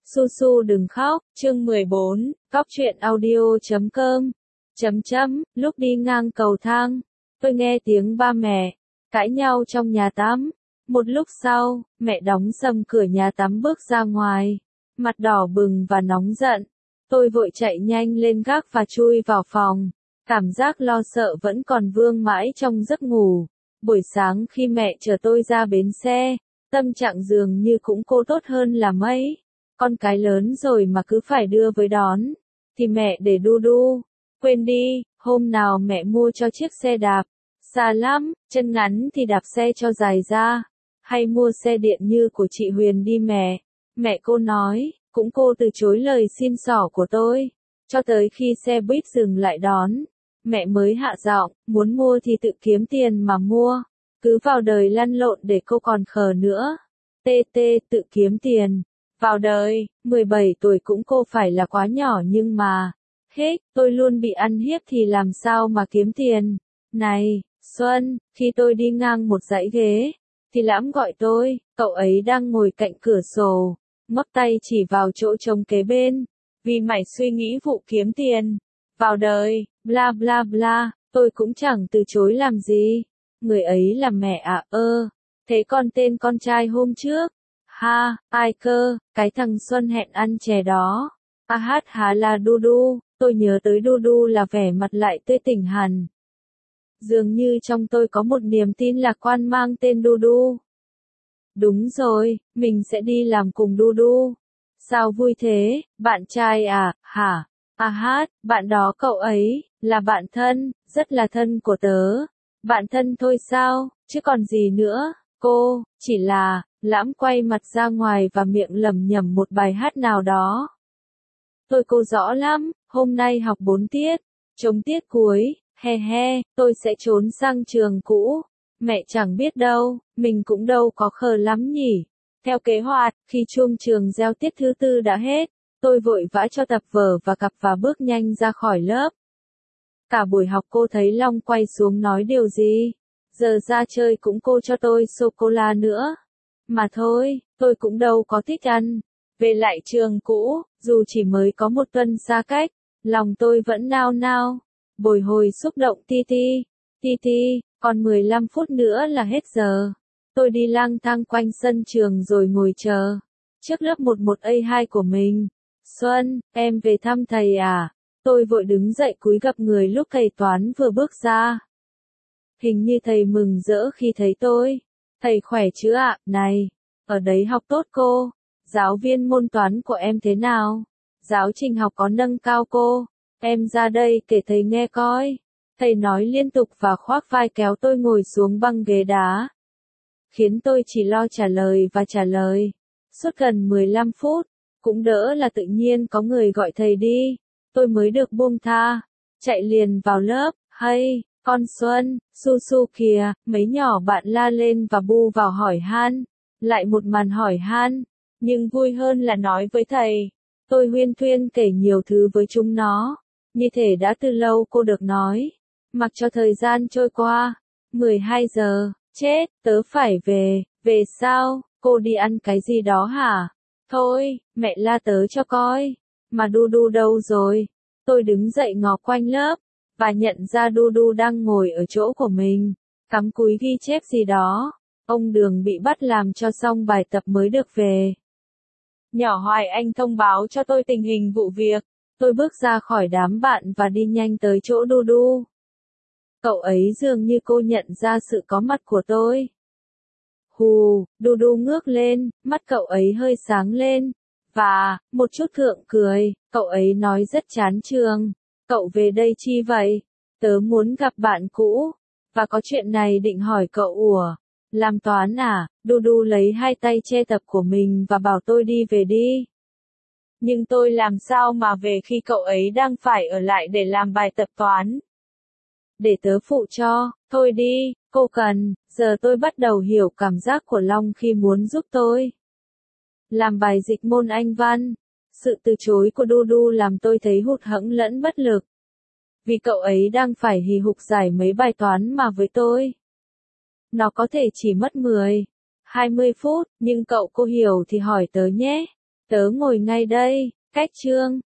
Su Su đừng khóc, chương 14, cóc truyện audio.com. Lúc đi ngang cầu thang, tôi nghe tiếng ba mẹ cãi nhau trong nhà tắm. Một lúc sau, mẹ đóng sầm cửa nhà tắm bước ra ngoài, mặt đỏ bừng và nóng giận. Tôi vội chạy nhanh lên gác và chui vào phòng. Cảm giác lo sợ vẫn còn vương mãi trong giấc ngủ. Buổi sáng khi mẹ chở tôi ra bến xe, tâm trạng dường như cũng cô tốt hơn là mấy. Con cái lớn rồi mà cứ phải đưa với đón. Thì mẹ để đu đu. Quên đi, hôm nào mẹ mua cho chiếc xe đạp. Xa lắm, chân ngắn thì đạp xe cho dài ra. Hay mua xe điện như của chị Huyền đi mẹ. Mẹ cô nói, cũng cô từ chối lời xin xỏ của tôi. Cho tới khi xe buýt dừng lại đón, mẹ mới hạ giọng, muốn mua thì tự kiếm tiền mà mua. Cứ vào đời lăn lộn để cô còn khờ nữa. Tự kiếm tiền. Vào đời, 17 tuổi cũng cô phải là quá nhỏ nhưng mà, tôi luôn bị ăn hiếp thì làm sao mà kiếm tiền. Này, Xuân, khi tôi đi ngang một dãy ghế, thì Lãm gọi tôi, cậu ấy đang ngồi cạnh cửa sổ, ngóc tay chỉ vào chỗ trống kế bên, vì mày suy nghĩ vụ kiếm tiền. Vào đời, bla bla bla, tôi cũng chẳng từ chối làm gì. Người ấy là mẹ à, thế con tên con trai hôm trước. Ha, ai cơ, cái thằng Xuân hẹn ăn chè đó. Há là đu đu, tôi nhớ tới đu đu là vẻ mặt lại tươi tỉnh hẳn. Dường như trong tôi có một niềm tin lạc quan mang tên đu đu. Đúng rồi, mình sẽ đi làm cùng đu đu. Sao vui thế, bạn trai à, hả? Bạn đó cậu ấy, là bạn thân, rất là thân của tớ. Bạn thân thôi sao, chứ còn gì nữa, cô, chỉ là... Lãm quay mặt ra ngoài và miệng lẩm nhẩm một bài hát nào đó. Tôi cô rõ lắm, hôm nay học 4 tiết, trống tiết cuối, tôi sẽ trốn sang trường cũ. Mẹ chẳng biết đâu, mình cũng đâu có khờ lắm nhỉ. Theo kế hoạch, khi chuông trường reo tiết thứ 4 đã hết, tôi vội vã cho tập vở và cặp và bước nhanh ra khỏi lớp. Cả buổi học cô thấy Long quay xuống nói điều gì. Giờ ra chơi cũng cô cho tôi sô-cô-la nữa. Mà thôi, tôi cũng đâu có thích ăn. Về lại trường cũ, dù chỉ mới có một tuần xa cách, lòng tôi vẫn nao nao, bồi hồi xúc động ti, còn 15 phút nữa là hết giờ. Tôi đi lang thang quanh sân trường rồi ngồi chờ. Trước lớp 11A2 của mình. Xuân, em về thăm thầy à? Tôi vội đứng dậy cúi gập người lúc thầy toán vừa bước ra. Hình như thầy mừng rỡ khi thấy tôi. Thầy khỏe chứ ạ, này, ở đấy học tốt cô, giáo viên môn toán của em thế nào? Giáo trình học có nâng cao cô? Em ra đây kể thầy nghe coi. Thầy nói liên tục và khoác vai kéo tôi ngồi xuống băng ghế đá. Khiến tôi chỉ lo trả lời và trả lời. Suốt gần 15 phút, cũng đỡ là tự nhiên có người gọi thầy đi. Tôi mới được buông tha, chạy liền vào lớp, con Xuân, Su Su kìa, mấy nhỏ bạn la lên và bu vào hỏi han. Lại một màn hỏi han, nhưng vui hơn là nói với thầy. Tôi huyên thuyên kể nhiều thứ với chúng nó, như thể đã từ lâu cô được nói. Mặc cho thời gian trôi qua, 12 giờ, chết, tớ phải về sao, cô đi ăn cái gì đó hả? Thôi, mẹ la tớ cho coi, mà đu đu đâu rồi? Tôi đứng dậy ngó quanh lớp. Và nhận ra đu đu đang ngồi ở chỗ của mình, cắm cúi ghi chép gì đó. Ông Đường bị bắt làm cho xong bài tập mới được về. Nhỏ Hoài Anh thông báo cho tôi tình hình vụ việc. Tôi bước ra khỏi đám bạn và đi nhanh tới chỗ đu đu. Cậu ấy dường như cô nhận ra sự có mặt của tôi. Đu đu ngước lên, mắt cậu ấy hơi sáng lên. Và, một chút gượng cười, cậu ấy nói rất chán trường. Cậu về đây chi vậy? Tớ muốn gặp bạn cũ, và có chuyện này định hỏi cậu. Làm toán à? Đu đu lấy hai tay che tập của mình và bảo tôi đi về đi. Nhưng tôi làm sao mà về khi cậu ấy đang phải ở lại để làm bài tập toán? Để tớ phụ cho, thôi đi, cô cần. Giờ tôi bắt đầu hiểu cảm giác của Long khi muốn giúp tôi làm bài dịch môn Anh văn. Sự từ chối của đu đu làm tôi thấy hụt hẫng lẫn bất lực. Vì cậu ấy đang phải hì hục giải mấy bài toán mà với tôi, nó có thể chỉ mất 10, 20 phút, nhưng cậu cô hiểu thì hỏi tớ nhé. Tớ ngồi ngay đây, cách chương.